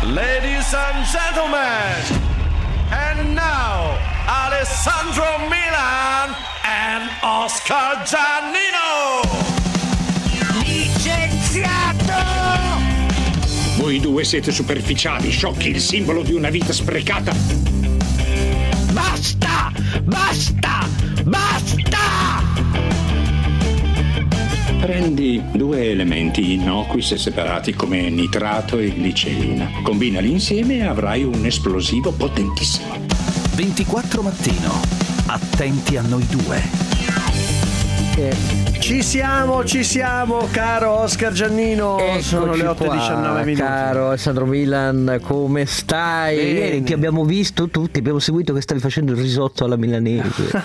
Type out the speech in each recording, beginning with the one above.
Ladies and gentlemen, and now Alessandro Milan and Oscar Giannino. Licenziato! Voi due siete superficiali, sciocchi, il simbolo di una vita sprecata. Basta! Basta! Basta! Prendi due elementi innocui se separati come nitrato e glicerina. Combinali insieme e avrai un esplosivo potentissimo. 24 mattino. Attenti a noi due. Ci siamo, caro Oscar Giannino. Eccoci, sono le 8:19. Caro Alessandro Milan, come stai? Bene. Ieri ti abbiamo visto tutti, abbiamo seguito che stavi facendo il risotto alla milanese.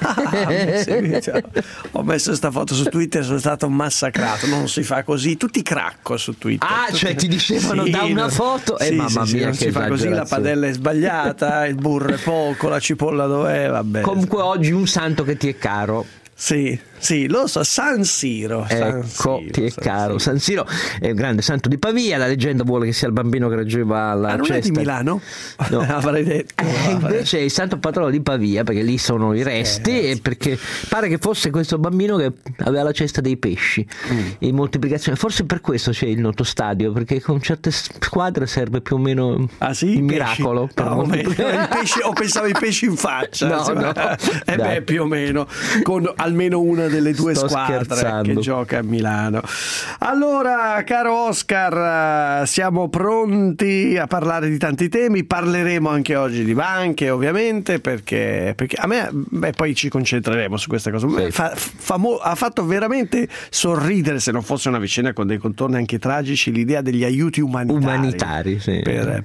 Ho messo sta foto su Twitter, sono stato massacrato. Non si fa così, tutti cracco su Twitter. Ah, cioè ti dicevano da una foto e mamma mia, non che si fa così, la esagerazione. padella è sbagliata, il burro è poco, la cipolla dov'è, vabbè. Comunque oggi un santo che ti è caro. Sì, lo so, San Siro. Ecco, ti è caro. San Siro è un grande santo di Pavia. La leggenda vuole che sia il bambino che reggeva la non cesta. è di Milano? No. Avrei detto. Invece è il santo patrono di Pavia, perché lì sono i resti e perché pare che fosse questo bambino che aveva la cesta dei pesci in moltiplicazione. Forse per questo c'è il noto stadio, perché con certe squadre serve più o meno il miracolo per moltiplicare. I pesci, o pensavo i pesci in faccia. No. Dai. Più o meno, con almeno una delle due Sto squadre scherzando. che gioca a Milano. Allora, caro Oscar, siamo pronti a parlare di tanti temi. Parleremo anche oggi di banche, ovviamente, perché a me, poi ci concentreremo su questa cosa. Sì. Ha fatto veramente sorridere, se non fosse una vicenda con dei contorni anche tragici, l'idea degli aiuti umanitari, sì.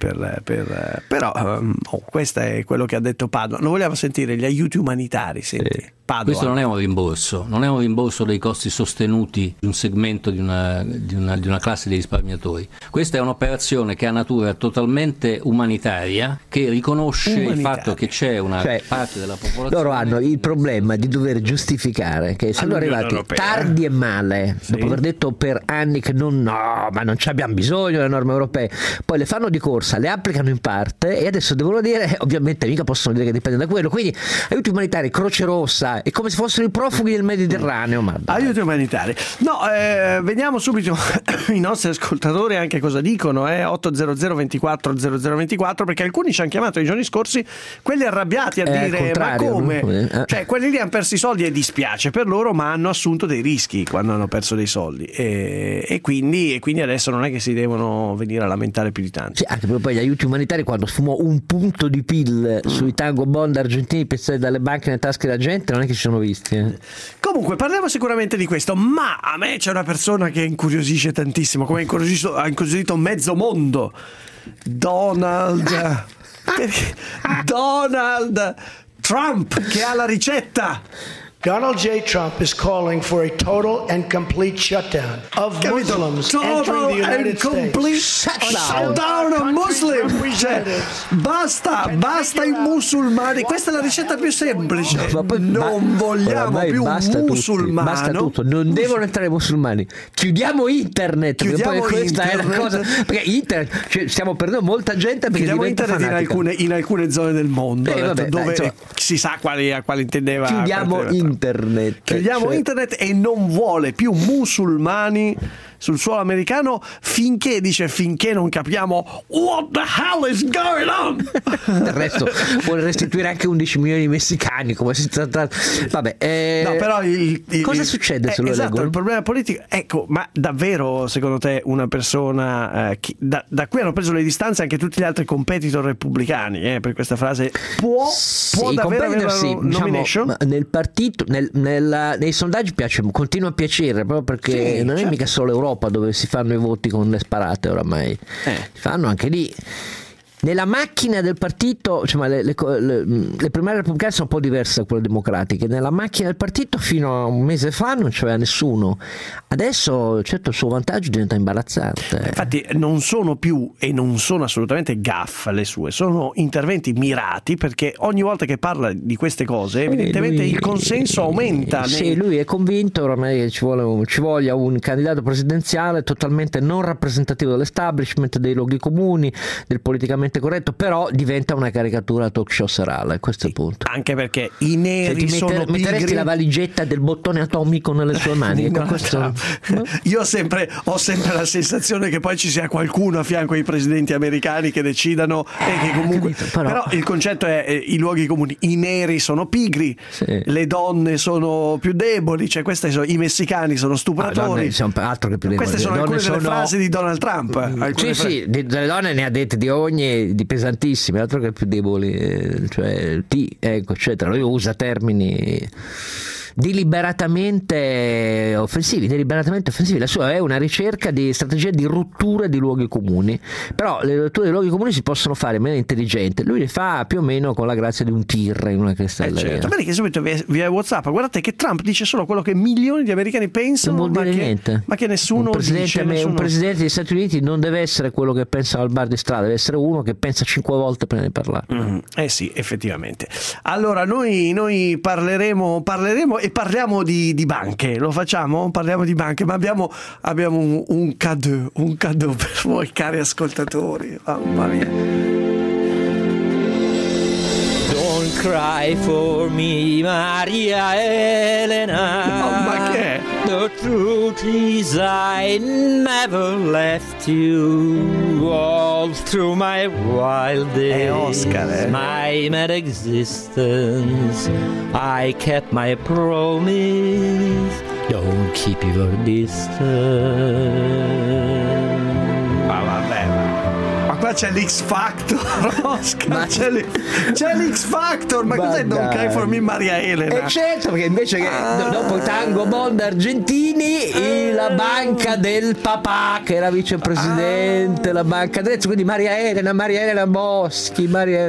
Però questo è quello che ha detto Padova. Non vogliamo sentire gli aiuti umanitari, senti. Sì. Padova. Questo non è un rimborso dei costi sostenuti di un segmento di una classe di risparmiatori. Questa è un'operazione che ha natura totalmente umanitaria, che riconosce il fatto che c'è una parte della popolazione. Loro hanno il problema di dover giustificare che sono arrivati tardi e male, dopo aver detto per anni che ma non ci abbiamo bisogno delle norme europee, poi le fanno di corsa, le applicano in parte e adesso devono dire, ovviamente mica possono dire che dipende da quello, quindi aiuti umanitari, Croce Rossa, è come se fossero i profughi del Mediterraneo. Aiuti umanitari. Vediamo subito i nostri ascoltatori anche cosa dicono. 800 24 0024, perché alcuni ci hanno chiamato i giorni scorsi, quelli arrabbiati a dire ma come? Cioè quelli lì hanno perso i soldi e dispiace per loro, ma hanno assunto dei rischi quando hanno perso dei soldi e quindi adesso non è che si devono venire a lamentare più di tanto. Sì, anche poi gli aiuti umanitari, quando sfumò un punto di PIL sui tango bond argentini prestati dalle banche nelle tasche della gente, non è che ci sono visti. Comunque parliamo sicuramente di questo, ma a me c'è una persona che incuriosisce tantissimo, come ha incuriosito mezzo mondo. Donald Trump, che ha la ricetta. Donald J. Trump is calling for a total and complete shutdown of Muslims entering the United States. Shutdown of Muslim. Cioè, basta i musulmani. Questa è la ricetta più semplice. Non vogliamo più un musulmano. Basta tutto. Non devono entrare i musulmani. Chiudiamo internet. Poi questa è la cosa. Perché internet, cioè, stiamo perdendo molta gente perché chiudiamo diventa internet in alcune zone del mondo. Dove si sa a quali intendeva. Chiudiamo internet e non vuole più musulmani sul suolo americano finché non capiamo what the hell is going on. Del resto vuole restituire anche 11 milioni di messicani, come si tratta. Vabbè, no, però cosa succede se lo esatto, leggo? il problema politico, ecco, ma davvero secondo te una persona da cui hanno preso le distanze anche tutti gli altri competitor repubblicani per questa frase può davvero avere una nomination? Diciamo, nel partito nei sondaggi continua a piacere, proprio perché non è mica solo Europa dove si fanno i voti con le sparate oramai, si fanno anche lì. Nella macchina del partito, insomma, le primarie repubblicane sono un po' diverse da quelle democratiche. Nella macchina del partito fino a un mese fa non c'era nessuno. Adesso, certo, il suo vantaggio diventa imbarazzante. Infatti non sono più, e non sono assolutamente gaffe le sue, sono interventi mirati, perché ogni volta che parla di queste cose evidentemente il consenso aumenta. Sì, lui è convinto ormai che ci voglia un candidato presidenziale totalmente non rappresentativo dell'establishment, dei luoghi comuni, del politicamente corretto, però diventa una caricatura talk show serale, questo è il punto. Anche perché i neri sono pigri. Metteresti la valigetta del bottone atomico nelle sue mani? No, questo... Io ho sempre la sensazione che poi ci sia qualcuno a fianco ai presidenti americani che decidano e che comunque però il concetto è i luoghi comuni. I neri sono pigri, sì. Le donne sono più deboli, cioè i messicani sono stupratori, altro che più deboli. Queste sono alcune delle frasi di Donald Trump. Sì, delle donne ne ha dette di ogni, di pesantissime, altro che più deboli, cioè eccetera. Lui usa termini deliberatamente offensivi. La sua è una ricerca di strategia di rottura di luoghi comuni, però le rotture di luoghi comuni si possono fare in maniera intelligente. Lui le fa più o meno con la grazia di un tir in una cristalleria. Certo. Bene, che subito via WhatsApp guardate che Trump dice solo quello che milioni di americani pensano, non vuol dire niente. Ma che nessuno dice. Un presidente degli Stati Uniti non deve essere quello che pensa al bar di strada, deve essere uno che pensa 5 volte prima di parlare. Sì, effettivamente. Allora noi parleremo e parliamo di banche. Lo facciamo? Parliamo di banche, ma abbiamo un cadeau per voi, cari ascoltatori. Mamma mia. Don't cry for me, Maria Elena. Ma che è? The truth is I never left you all through my wild days. Oscar, my mad existence. I kept my promise. Don't keep your distance. Qua c'è l'X Factor, Oscar, c'è l'X Factor, ma cos'è Don't Cry for Me, Maria Elena? Certo, perché invece che dopo i Tango Bond argentini, la banca del papà che era vicepresidente, la banca del quindi Maria Elena Boschi.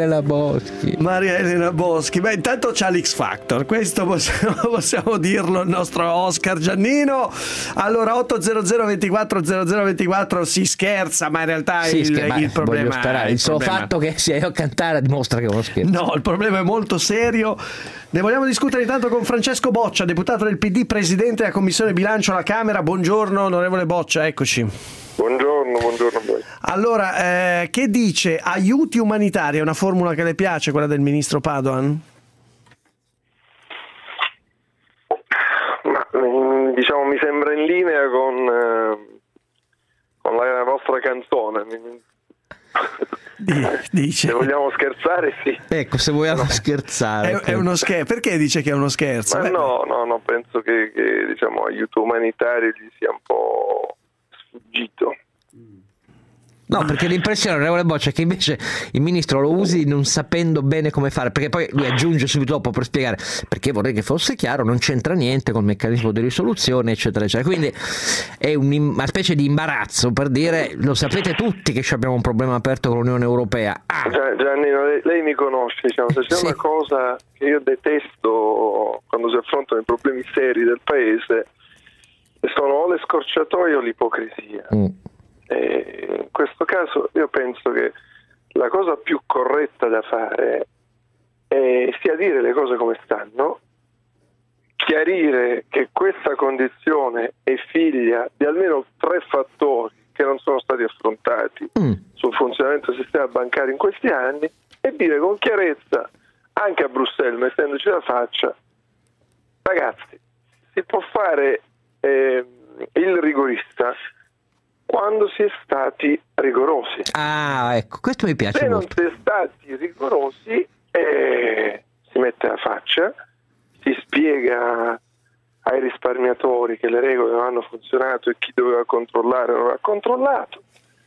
Beh, intanto c'ha l'X Factor, questo possiamo dirlo il nostro Oscar Giannino. Allora 800 24 0024 si scherza, ma in realtà il problema il solo fatto che sia io a cantare dimostra che è uno scherzo. No, il problema è molto serio. Ne vogliamo discutere intanto con Francesco Boccia, deputato del PD, presidente della Commissione Bilancio alla Camera. Buongiorno onorevole Boccia, eccoci. Buongiorno a voi. Allora, che dice? Aiuti umanitari, è una formula che le piace, quella del ministro Padoan? Ma diciamo mi sembra in linea con la vostra canzone. Dice. Se vogliamo scherzare, sì. Ecco, se vogliamo scherzare. È uno scherzo. Perché dice che è uno scherzo? Ma no, penso che diciamo aiuto umanitario gli sia un po' sfuggito. No, perché l'impressione, onorevole Boccia, è che invece il ministro lo usi non sapendo bene come fare, perché poi lui aggiunge subito dopo per spiegare, perché vorrei che fosse chiaro, non c'entra niente col meccanismo di risoluzione, eccetera, eccetera. Quindi è una specie di imbarazzo per dire, lo sapete tutti che abbiamo un problema aperto con l'Unione Europea. Giannino, lei mi conosce, diciamo, se c'è una cosa che io detesto quando si affrontano i problemi seri del paese, sono o le scorciatoie o l'ipocrisia. In questo caso io penso che la cosa più corretta da fare sia dire le cose come stanno, chiarire che questa condizione è figlia di almeno 3 fattori che non sono stati affrontati sul funzionamento del sistema bancario in questi anni, e dire con chiarezza anche a Bruxelles, mettendoci la faccia, ragazzi, si può fare il rigorista quando si è stati rigorosi. Ecco, questo mi piace. Se molto. non si è stati rigorosi, si mette la faccia, si spiega ai risparmiatori che le regole non hanno funzionato e chi doveva controllare non ha controllato,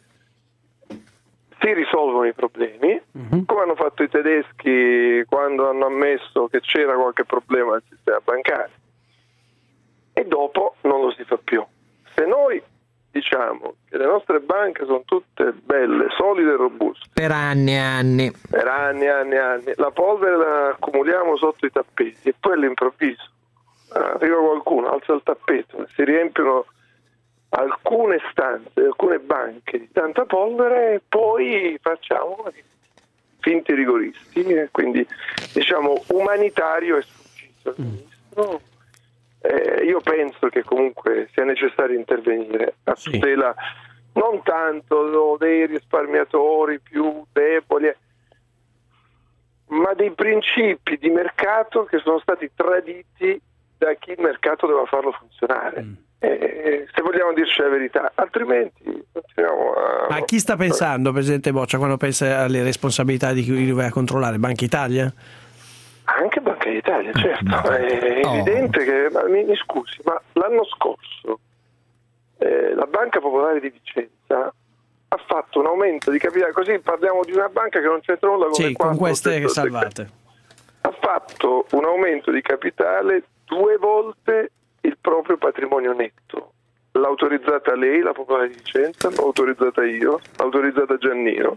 si risolvono i problemi, come hanno fatto i tedeschi quando hanno ammesso che c'era qualche problema nel sistema bancario, e dopo non lo si fa più. Se noi diciamo che le nostre banche sono tutte belle, solide e robuste. Per anni e anni. Per anni e anni e anni. La polvere la accumuliamo sotto i tappeti e poi all'improvviso arriva qualcuno, alza il tappeto, si riempiono alcune stanze, alcune banche di tanta polvere e poi facciamo finti rigoristi, e quindi diciamo umanitario è sfuggito al ministro. Io penso che comunque sia necessario intervenire a tutela non tanto dei risparmiatori più deboli, ma dei principi di mercato che sono stati traditi da chi il mercato doveva farlo funzionare. Se vogliamo dirci la verità, altrimenti continuiamo a... Ma chi sta pensando, Presidente Boccia, quando pensa alle responsabilità di chi doveva controllare? Banca Italia? Anche Banca d'Italia, certo. È evidente che, mi scusi, ma l'anno scorso la Banca Popolare di Vicenza ha fatto un aumento di capitale, così parliamo di una banca che non c'entra nulla con queste che salvate. Ha fatto un aumento di capitale 2 volte il proprio patrimonio netto. L'ha autorizzata lei, la Popolare di Vicenza, l'ho autorizzata io, l'ha autorizzata Giannino.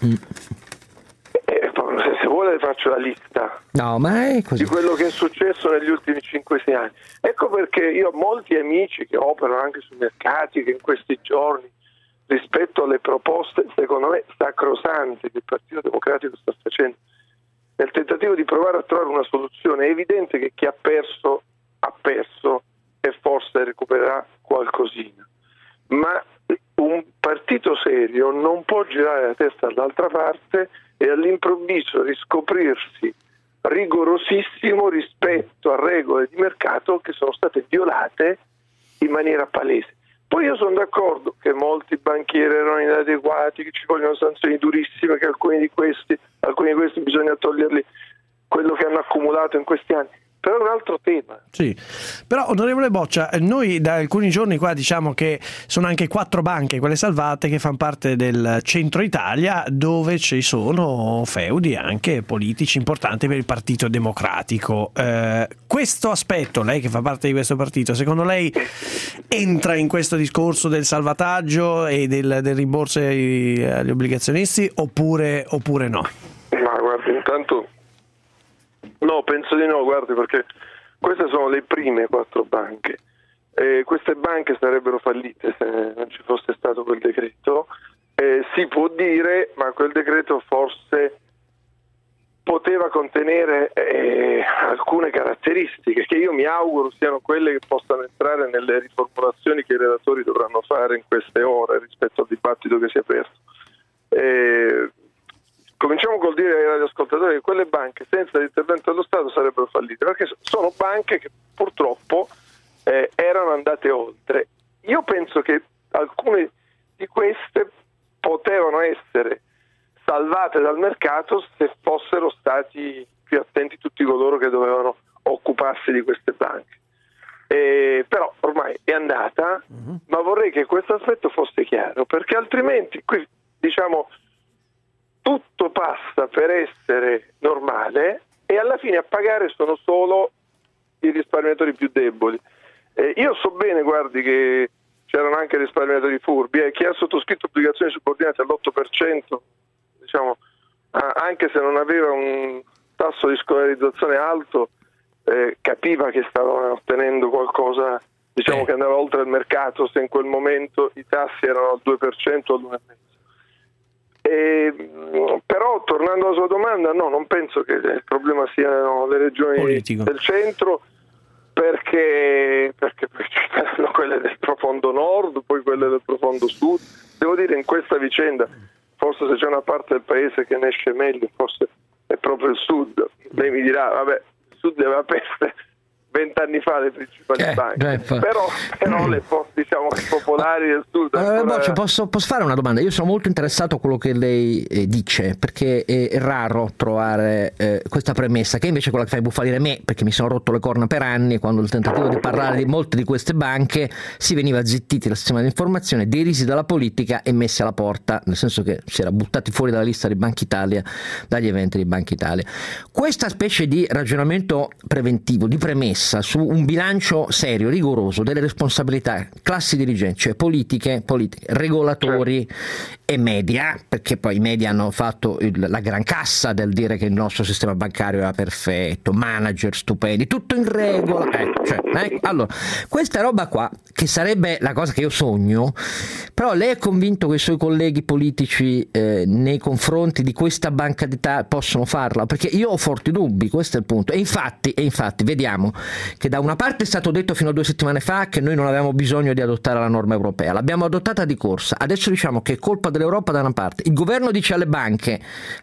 Se vuole le faccio la lista di quello che è successo negli ultimi 5-6 anni. Ecco perché io ho molti amici che operano anche sui mercati, che in questi giorni, rispetto alle proposte secondo me sacrosante che il Partito Democratico sta facendo nel tentativo di provare a trovare una soluzione, è evidente che chi ha perso e forse recupererà qualcosina, ma un partito serio non può girare la testa dall'altra parte e all'improvviso riscoprirsi rigorosissimo rispetto a regole di mercato che sono state violate in maniera palese. Poi io sono d'accordo che molti banchieri erano inadeguati, che ci vogliono sanzioni durissime, che alcuni di questi bisogna toglierli quello che hanno accumulato in questi anni. Però è un altro tema. Sì, però onorevole Boccia, noi da alcuni giorni qua diciamo che sono anche 4 banche, quelle salvate, che fanno parte del centro Italia, dove ci sono feudi anche politici importanti per il Partito Democratico. Questo aspetto, lei che fa parte di questo partito, secondo lei entra in questo discorso del salvataggio e del rimborso agli obbligazionisti oppure no? Ma guardi, intanto no, penso di no, guardi, perché queste sono le prime 4 banche. Queste banche sarebbero fallite se non ci fosse stato quel decreto. Si può dire, ma quel decreto forse poteva contenere alcune caratteristiche che io mi auguro siano quelle che possano entrare nelle riformulazioni che i relatori dovranno fare in queste ore rispetto al dibattito che si è aperto. Cominciamo col dire ai radioascoltatori che quelle banche senza l'intervento dello Stato sarebbero fallite, perché sono banche che purtroppo erano andate oltre. Io penso che alcune di queste potevano essere salvate dal mercato se fossero stati più attenti tutti coloro che dovevano occuparsi di queste banche. Però ormai è andata, ma vorrei che questo aspetto fosse chiaro, perché altrimenti qui diciamo tutto passa per essere normale e alla fine a pagare sono solo i risparmiatori più deboli. Io so bene, guardi, che c'erano anche risparmiatori furbi, chi ha sottoscritto obbligazioni subordinate all'8%, diciamo, anche se non aveva un tasso di scolarizzazione alto, capiva che stava ottenendo qualcosa, diciamo, che andava oltre il mercato, se in quel momento i tassi erano al 2% o all'1,5%. Però tornando alla sua domanda, no, non penso che il problema siano le regioni del centro, perché c'erano quelle del profondo nord, poi quelle del profondo sud. Devo dire, in questa vicenda forse se c'è una parte del paese che ne esce meglio forse è proprio il sud. Lei mi dirà, vabbè, il sud aveva perso 20 anni fa le principali banche, però le diciamo popolari del sud Boccia, posso fare una domanda? Io sono molto interessato a quello che lei dice, perché è raro trovare questa premessa, che invece è quella che fa imbufalire me, perché mi sono rotto le corna per anni quando il tentativo di parlare di molte di queste banche si veniva zittiti dal sistema di informazione, derisi dalla politica e messi alla porta, nel senso che si era buttati fuori dalla lista di Banca Italia, dagli eventi di Banca Italia. Questa specie di ragionamento preventivo, di premessa, bassa su un bilancio serio, rigoroso, delle responsabilità, classi dirigenti, cioè politiche, regolatori e media, perché poi i media hanno fatto la gran cassa del dire che il nostro sistema bancario era perfetto, manager stupendi, tutto in regola, allora questa roba qua, che sarebbe la cosa che io sogno, però lei è convinto che i suoi colleghi politici nei confronti di questa Banca d'Italia possono farla? Perché io ho forti dubbi, questo è il punto. E infatti vediamo che da una parte è stato detto fino a 2 settimane fa che noi non avevamo bisogno di adottare la norma europea, l'abbiamo adottata di corsa, adesso diciamo che è colpa dell'Europa da una parte, il governo dice alle banche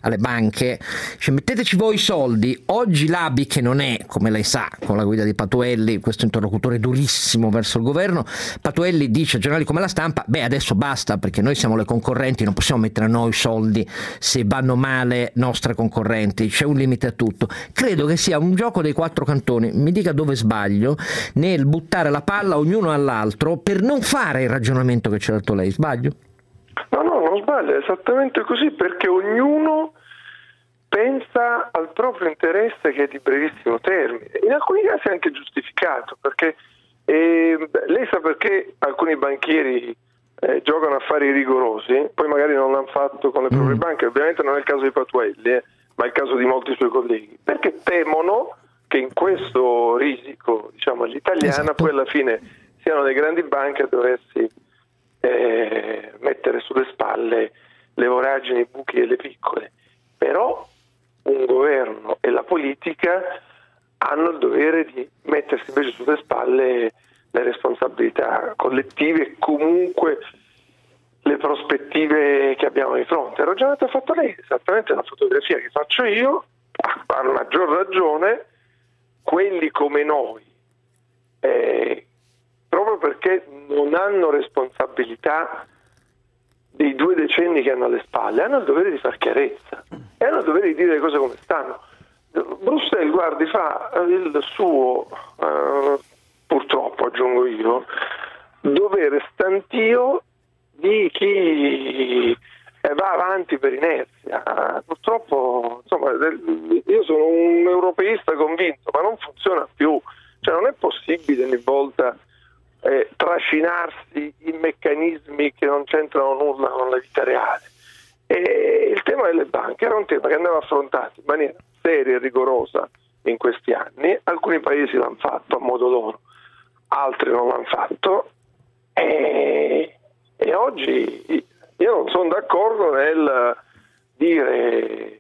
cioè, metteteci voi i soldi. Oggi l'ABI, che non è, come lei sa, con la guida di Patuelli, questo interlocutore durissimo verso il governo, Patuelli dice a giornali come La Stampa, adesso basta, perché noi siamo le concorrenti, non possiamo mettere a noi soldi se vanno male nostre concorrenti, c'è un limite a tutto. Credo che sia un gioco dei 4 cantoni, mi dica dove sbaglio, nel buttare la palla ognuno all'altro per non fare il ragionamento che ci ha dato lei. Sbaglio? No, non sbaglio, è esattamente così, perché ognuno pensa al proprio interesse, che è di brevissimo termine, in alcuni casi anche giustificato, perché lei sa perché alcuni banchieri giocano affari rigorosi, poi magari non l'hanno fatto con le proprie banche, ovviamente non è il caso di Patuelli, ma è il caso di molti suoi colleghi, perché temono che in questo risico, diciamo, all'italiana, poi alla fine siano le grandi banche a doversi mettere sulle spalle le voragini, i buchi delle piccole. Però un governo e la politica hanno il dovere di mettersi invece sulle spalle le responsabilità collettive e comunque le prospettive che abbiamo di fronte. Il ragionamento ha fatto lei, esattamente la fotografia che faccio io, a maggior ragione quelli come noi, proprio perché non hanno responsabilità dei 2 decenni che hanno alle spalle, hanno il dovere di far chiarezza e hanno il dovere di dire le cose come stanno. Bruxelles, guardi, fa il suo, purtroppo aggiungo io, dovere stantio di chi va avanti per inerzia. Purtroppo, insomma, io sono un europeista convinto, ma non funziona più, cioè non è possibile ogni volta trascinarsi in meccanismi che non c'entrano nulla con la vita reale. E il tema delle banche era un tema che andava affrontato in maniera seria e rigorosa in questi anni. Alcuni paesi l'hanno fatto a modo loro, altri non l'hanno fatto, e oggi io non sono d'accordo nel dire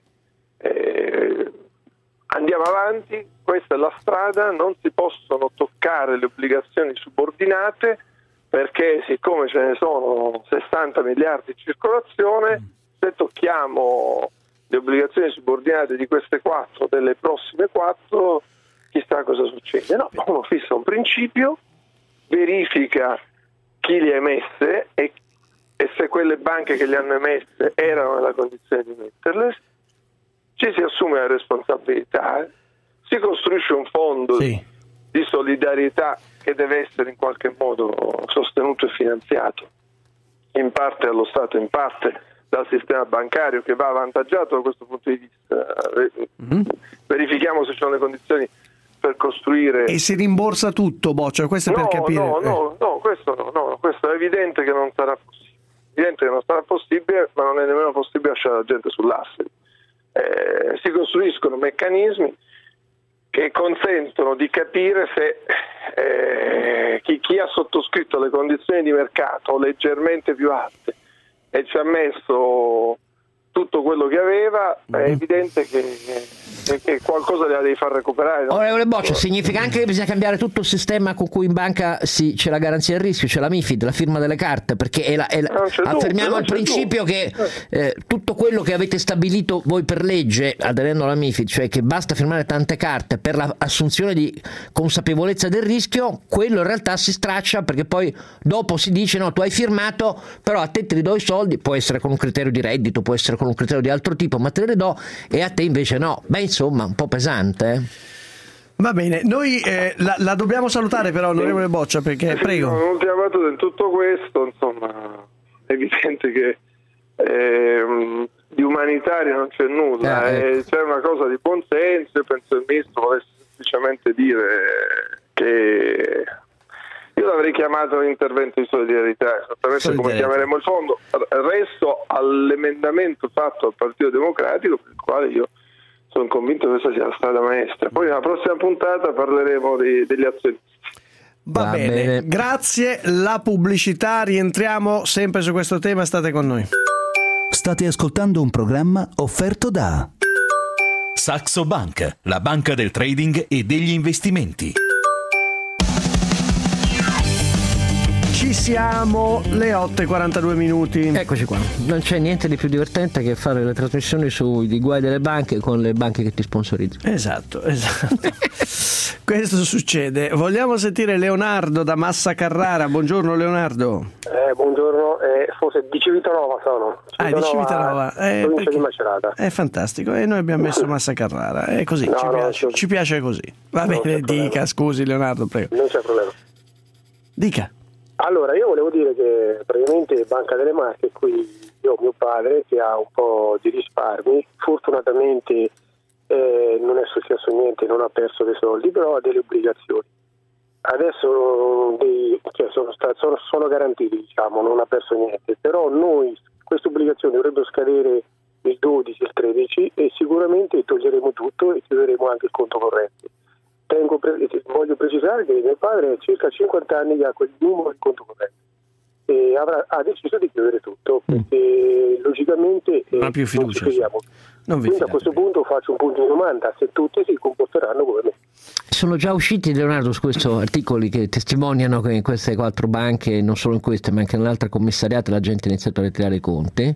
andiamo avanti, questa è la strada, non si possono toccare le obbligazioni subordinate, perché siccome ce ne sono 60 miliardi in circolazione, se tocchiamo le obbligazioni subordinate di queste 4, delle prossime 4, chissà cosa succede. No, uno fissa un principio, verifica chi li ha emesse e se quelle banche che li hanno emesse erano nella condizione di metterle, ci si assume la responsabilità, si costruisce un fondo di solidarietà che deve essere in qualche modo sostenuto e finanziato, in parte dallo Stato, in parte dal sistema bancario, che va avvantaggiato da questo punto di vista. Verifichiamo se ci sono le condizioni per costruire. E si rimborsa tutto, Boccia? Questo è per capire. No, questo è evidente che non sarà possibile. Evidente che non sarà possibile, ma non è nemmeno possibile lasciare la gente sull'asse. Si costruiscono meccanismi che consentono di capire se chi ha sottoscritto le condizioni di mercato leggermente più alte e ci ha messo tutto quello che aveva, è evidente che qualcosa la devi far recuperare. Onorevole Boccia, significa anche che bisogna cambiare tutto il sistema con cui in banca c'è la garanzia del rischio, c'è la MiFID, la firma delle carte, perché affermiamo il principio che tutto quello che avete stabilito voi per legge, aderendo alla MiFID, cioè che basta firmare tante carte per l'assunzione di consapevolezza del rischio, quello in realtà si straccia, perché poi dopo si dice no, tu hai firmato, però a te li do i soldi, può essere con un criterio di reddito, può essere con un criterio di altro tipo, ma te le do, e a te invece no. Beh, insomma, un po' pesante. Va bene, noi la dobbiamo salutare però, onorevole Boccia, perché prego. L'ultima battuta in tutto questo, insomma, è evidente che di umanitario non c'è nulla, c'è una cosa di buon senso. Io penso che il ministro volesse semplicemente dire che io l'avrei chiamato intervento di solidarietà, esattamente come chiameremo il fondo. Resto all'emendamento fatto al Partito Democratico, per il quale io sono convinto che questa sia la strada maestra. Poi nella prossima puntata parleremo degli azionisti. Va bene, grazie. La pubblicità, rientriamo sempre su questo tema, state con noi. State ascoltando un programma offerto da Saxo Bank, la banca del trading e degli investimenti. Ci siamo, le 8:42. Eccoci qua. Non c'è niente di più divertente che fare le trasmissioni sui guai delle banche con le banche che ti sponsorizzano. Esatto. Questo succede. Vogliamo sentire Leonardo da Massa Carrara. Buongiorno Leonardo. Buongiorno, forse di Civitanova sono. Di Civitanova. Provincia di Macerata. È fantastico, e noi abbiamo messo Massa Carrara. È così, ci piace così. Va bene, dica, scusi Leonardo, prego. Non c'è problema. Dica. Allora, io volevo dire che praticamente Banca delle Marche, qui io ho mio padre che ha un po' di risparmi, fortunatamente non è successo niente, non ha perso dei soldi, però ha delle obbligazioni. Adesso sono garantiti, diciamo, non ha perso niente, però noi queste obbligazioni dovrebbero scadere il 12, il 13 e sicuramente toglieremo tutto e chiuderemo anche il conto corrente. Voglio precisare che mio padre ha circa 50 anni che ha quel numero di conto corrente e ha deciso di chiudere tutto perché logicamente non ha più fiducia. Quindi a questo punto faccio un punto di domanda: se tutti si comporteranno come me. Sono già usciti, Leonardo, su questo articoli che testimoniano che in queste 4 banche, non solo in queste ma anche nell'altra commissariata, la gente ha iniziato a ritirare i conti.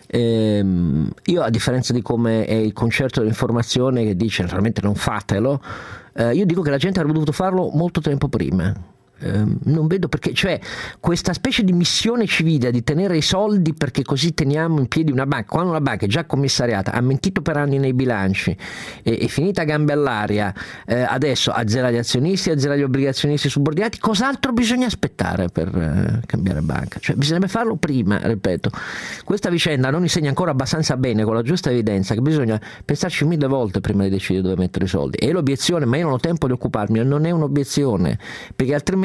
Io, a differenza di come è il concerto dell'informazione che dice naturalmente non fatelo, io dico che la gente avrebbe dovuto farlo molto tempo prima. Non vedo perché, cioè questa specie di missione civile di tenere i soldi perché così teniamo in piedi una banca, quando una banca è già commissariata, ha mentito per anni nei bilanci, è finita a gambe all'aria, adesso azzera gli azionisti, azzera gli obbligazionisti subordinati, cos'altro bisogna aspettare per cambiare banca? Cioè bisognerebbe farlo prima, ripeto. Questa vicenda non insegna ancora abbastanza bene, con la giusta evidenza, che bisogna pensarci 1000 volte prima di decidere dove mettere i soldi. E l'obiezione, ma io non ho tempo di occuparmi, non è un'obiezione, perché altrimenti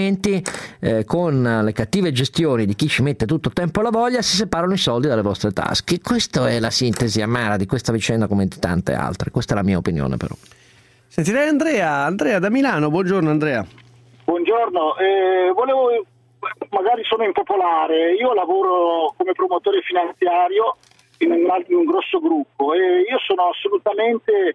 con le cattive gestioni di chi ci mette tutto il tempo alla voglia si separano i soldi dalle vostre tasche. Questa è la sintesi amara di questa vicenda come di tante altre. Questa è la mia opinione, però. Sentirei Andrea da Milano. Buongiorno Andrea. Buongiorno, magari sono impopolare, io lavoro come promotore finanziario in un grosso gruppo e io sono assolutamente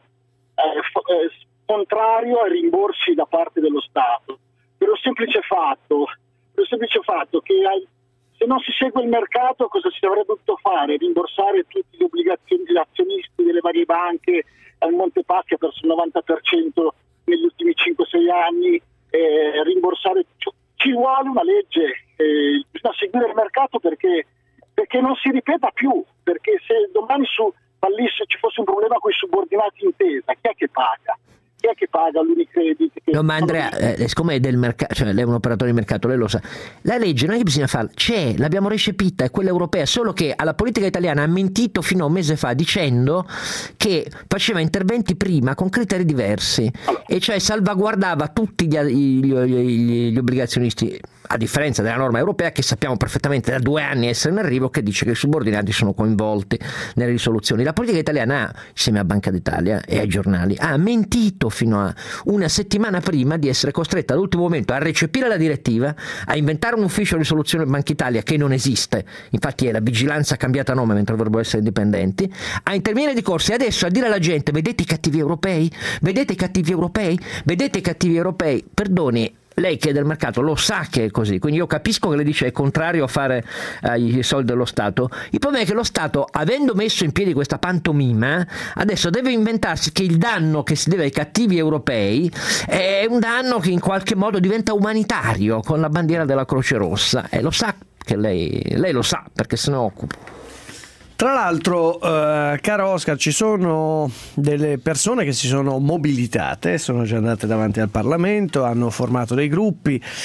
contrario ai rimborsi da parte dello Stato. Per il semplice fatto che se non si segue il mercato cosa si avrebbe dovuto fare? Rimborsare tutti gli azionisti delle varie banche al Montepaschi ha perso il 90% negli ultimi 5-6 anni, rimborsare, ci vuole una legge, bisogna seguire il mercato perché non si ripeta più, perché se domani fallisse, ci fosse un problema con i subordinati intesa, chi è che paga? Chi è che paga l'Unicredit? No, ma Andrea, siccome è del mercato, cioè lei è un operatore di mercato, lei lo sa, la legge non è che bisogna farla, c'è, l'abbiamo recepita, è quella europea, solo che alla politica italiana ha mentito fino a un mese fa dicendo che faceva interventi prima con criteri diversi, e cioè salvaguardava tutti gli obbligazionisti, a differenza della norma europea che sappiamo perfettamente da 2 anni essere in arrivo, che dice che i subordinati sono coinvolti nelle risoluzioni. La politica italiana, insieme a Banca d'Italia e ai giornali, ha mentito fino a una settimana prima di essere costretta all'ultimo momento a recepire la direttiva, a inventare un ufficio di risoluzione Banca Italia che non esiste, infatti è la vigilanza cambiata nome mentre dovrebbero essere indipendenti, a intervenire di corsa e adesso a dire alla gente: vedete i cattivi europei? Vedete i cattivi europei? Vedete i cattivi europei? Perdoni, lei che è del mercato lo sa che è così, quindi io capisco che lei dice è contrario a fare i soldi dello Stato. Il problema è che lo Stato, avendo messo in piedi questa pantomima, adesso deve inventarsi che il danno che si deve ai cattivi europei è un danno che in qualche modo diventa umanitario, con la bandiera della Croce Rossa, e lo sa che lei lo sa perché se ne occupa. Tra l'altro, caro Oscar, ci sono delle persone che si sono mobilitate, sono già andate davanti al Parlamento, hanno formato dei gruppi.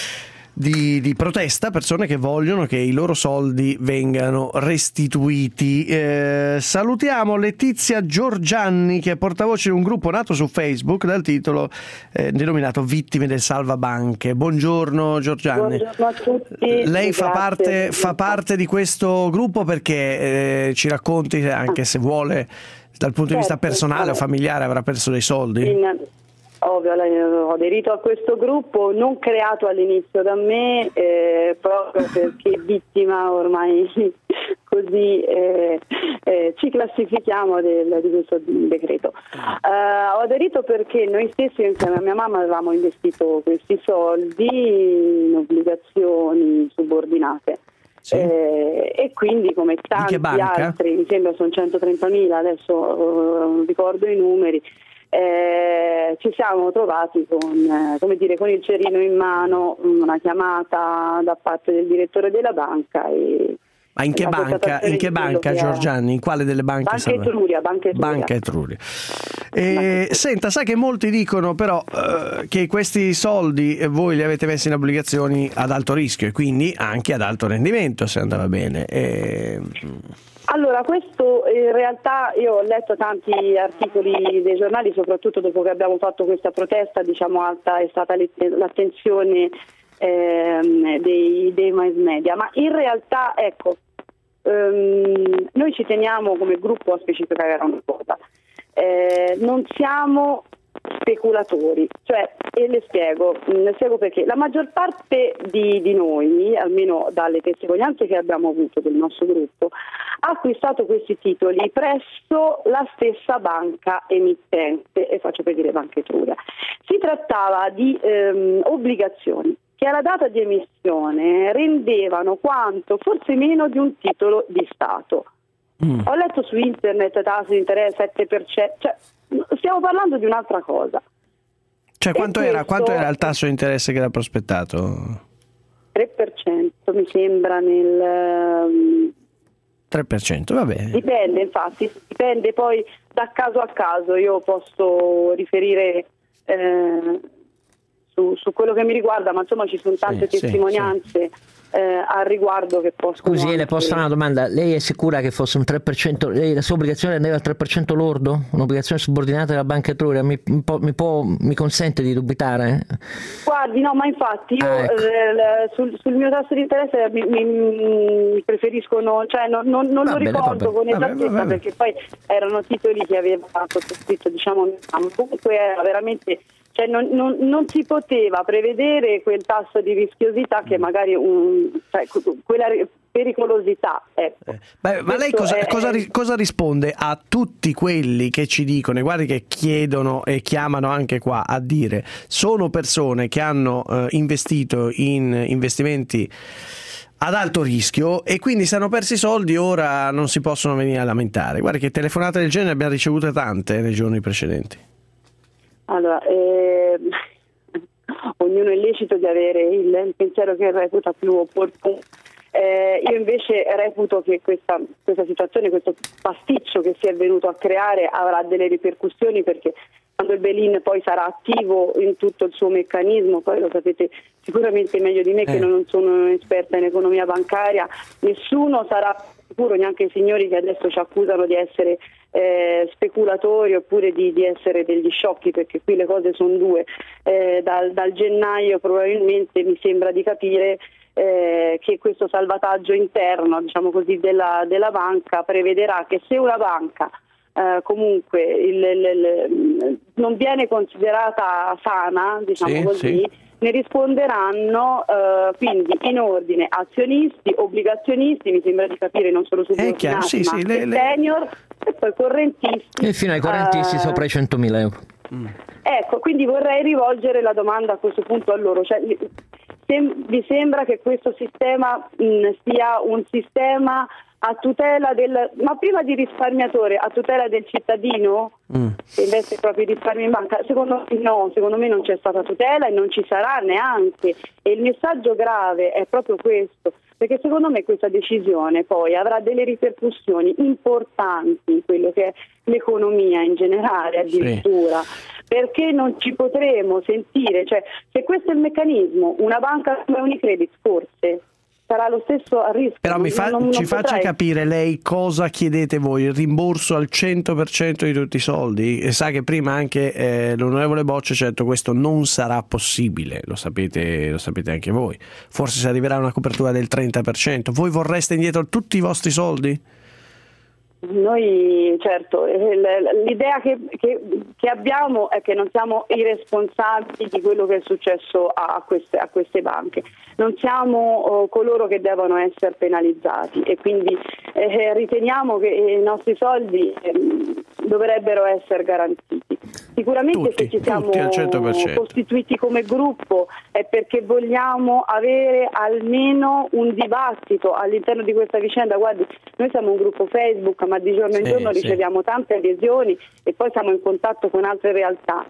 di protesta, persone che vogliono che i loro soldi vengano restituiti. Salutiamo Letizia Giorgianni, che è portavoce di un gruppo nato su Facebook dal titolo denominato Vittime del Salvabanche. Buongiorno Giorgianni. Buongiorno a tutti. Lei fa parte di questo gruppo perché ci racconti, anche se vuole, dal punto di vista personale o familiare, avrà perso dei soldi? Ovvio, ho aderito a questo gruppo, non creato all'inizio da me, proprio perché vittima ormai così ci classifichiamo di questo decreto. Ho aderito perché noi stessi insieme a mia mamma avevamo investito questi soldi in obbligazioni subordinate. Sì. E quindi, come tanti altri, mi sembra sono 130.000, adesso non ricordo i numeri, ci siamo trovati con il cerino in mano, una chiamata da parte del direttore della banca. Ma in che banca Giorgianni? In quale delle banche? Banca Etruria. Senta, sa che molti dicono però che questi soldi voi li avete messi in obbligazioni ad alto rischio e quindi anche ad alto rendimento, se andava bene. Allora, questo in realtà io ho letto tanti articoli dei giornali, soprattutto dopo che abbiamo fatto questa protesta, diciamo alta è stata l'attenzione dei mass media, ma in realtà ecco, noi ci teniamo come gruppo a specificare una cosa, non siamo speculatori, cioè, e le spiego perché la maggior parte di noi, almeno dalle testimonianze che abbiamo avuto del nostro gruppo, ha acquistato questi titoli presso la stessa banca emittente, e faccio per dire Banca Etruria. Si trattava di obbligazioni che alla data di emissione rendevano quanto, forse meno di un titolo di Stato. Ho letto su internet tassi di interesse 7%, cioè stiamo parlando di un'altra cosa. Cioè quanto era il tasso di interesse che era prospettato? 3% mi sembra nel 3%, va bene. Dipende poi da caso a caso. Io posso riferire su quello che mi riguarda, ma insomma ci sono tante testimonianze al riguardo che possono. Scusi, le posso fare una domanda? Lei è sicura che fosse un 3%? Lei, la sua obbligazione andava al 3% lordo? Un'obbligazione subordinata della Banca Etruria? Mi consente di dubitare? Guardi, no, ma infatti io sul mio tasso di interesse mi preferisco non lo ricordo con esattezza, perché poi erano titoli che aveva sottoscritto, diciamo, comunque era veramente. Cioè non si poteva prevedere quel tasso di rischiosità che magari quella pericolosità. Ma lei cosa risponde a tutti quelli che ci dicono, e guardi che chiedono e chiamano anche qua a dire, sono persone che hanno investito in investimenti ad alto rischio e quindi se hanno persi i soldi ora non si possono venire a lamentare? Guardi che telefonate del genere abbiamo ricevute tante nei giorni precedenti. Allora, ognuno è lecito di avere il pensiero che reputa più opportuno. Io invece reputo che questa situazione, questo pasticcio che si è venuto a creare avrà delle ripercussioni, perché quando il bail-in poi sarà attivo in tutto il suo meccanismo, poi lo sapete sicuramente meglio di me che non sono esperta in economia bancaria, nessuno sarà sicuro, neanche i signori che adesso ci accusano di essere speculatori oppure di essere degli sciocchi, perché qui le cose sono due. Dal gennaio probabilmente mi sembra di capire che questo salvataggio interno, diciamo così, della banca prevederà che se una banca comunque non viene considerata sana, diciamo così, ne risponderanno quindi in ordine azionisti, obbligazionisti, mi sembra di capire non solo subordinati, senior e poi correntisti. E fino ai correntisti sopra i 100.000 euro. Ecco, quindi vorrei rivolgere la domanda a questo punto a loro, cioè, vi sembra che questo sistema sia un sistema a tutela ma prima di risparmiatore, a tutela del cittadino che investe i propri risparmi in banca? Secondo me non c'è stata tutela e non ci sarà neanche, e il messaggio grave è proprio questo, perché secondo me questa decisione poi avrà delle ripercussioni importanti in quello che è l'economia in generale addirittura. perché non ci potremo sentire, cioè se questo è il meccanismo, una banca come Unicredit forse sarà lo stesso a rischio. Però ci faccia capire lei cosa chiedete voi, il rimborso al 100% di tutti i soldi? E sa che prima anche l'onorevole Boccia ci ha detto questo non sarà possibile, lo sapete anche voi. Forse si arriverà a una copertura del 30%. Voi vorreste indietro tutti i vostri soldi? Noi certo, l'idea che abbiamo è che non siamo i responsabili di quello che è successo a queste banche, non siamo coloro che devono essere penalizzati e quindi riteniamo che i nostri soldi dovrebbero essere garantiti. Sicuramente se ci siamo costituiti come gruppo è perché vogliamo avere almeno un dibattito all'interno di questa vicenda. Guardi, noi siamo un gruppo Facebook, ma di giorno in giorno riceviamo tante adesioni e poi siamo in contatto con altre realtà.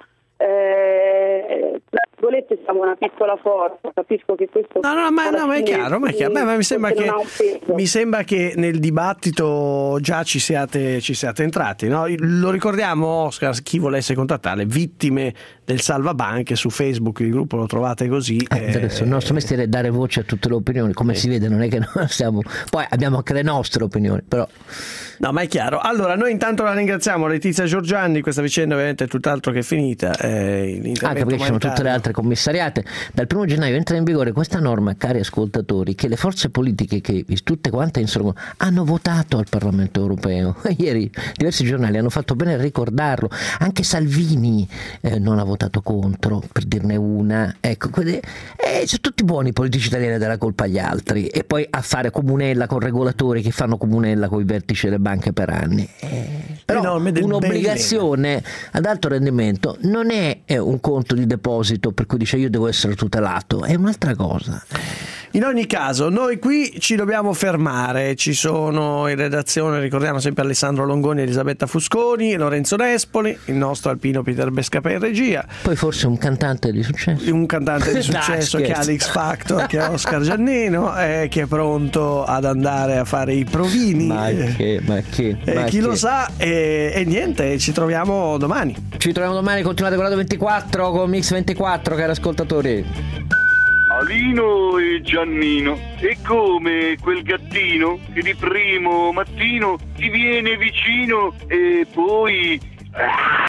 Tra virgolette siamo una piccola forza, capisco che questo ma è chiaro, Beh, ma mi sembra che nel dibattito già ci siate entrati, no? Lo ricordiamo, Oscar, chi volesse contattarle, vittime del salvabanche, su Facebook il gruppo lo trovate così. Adesso il nostro mestiere è dare voce a tutte le opinioni, come si vede non è che noi siamo, poi abbiamo anche le nostre opinioni, però no, ma è chiaro. Allora noi intanto la ringraziamo, Letizia Giorgianni, questa vicenda ovviamente è tutt'altro che finita, anche perché ci sono tutte le altre commissariate. Dal 1 gennaio entra in vigore questa norma, cari ascoltatori, che le forze politiche che tutte quante insorgono hanno votato al Parlamento europeo. Ieri diversi giornali hanno fatto bene a ricordarlo, anche Salvini non ha votato contro, per dirne una. Ecco, sono tutti buoni i politici italiani a dare la colpa agli altri e poi a fare comunella con regolatori che fanno comunella con i vertici delle banche per anni. Però un'obbligazione ad alto rendimento non è un conto di deposito per cui dice io devo essere tutelato, è un'altra cosa. In ogni caso noi qui ci dobbiamo fermare, ci sono in redazione, ricordiamo sempre Alessandro Longoni, Elisabetta Fusconi, Lorenzo Nespoli, il nostro alpino Peter Bescapè in regia, poi forse un cantante di successo che ha l'X Factor, che è Oscar Giannino, che è pronto ad andare a fare i provini, chi lo sa, e niente, ci troviamo domani, continuate con Radio 24 con Mix 24, cari ascoltatori. Alino e Giannino, è come quel gattino che di primo mattino ti viene vicino e poi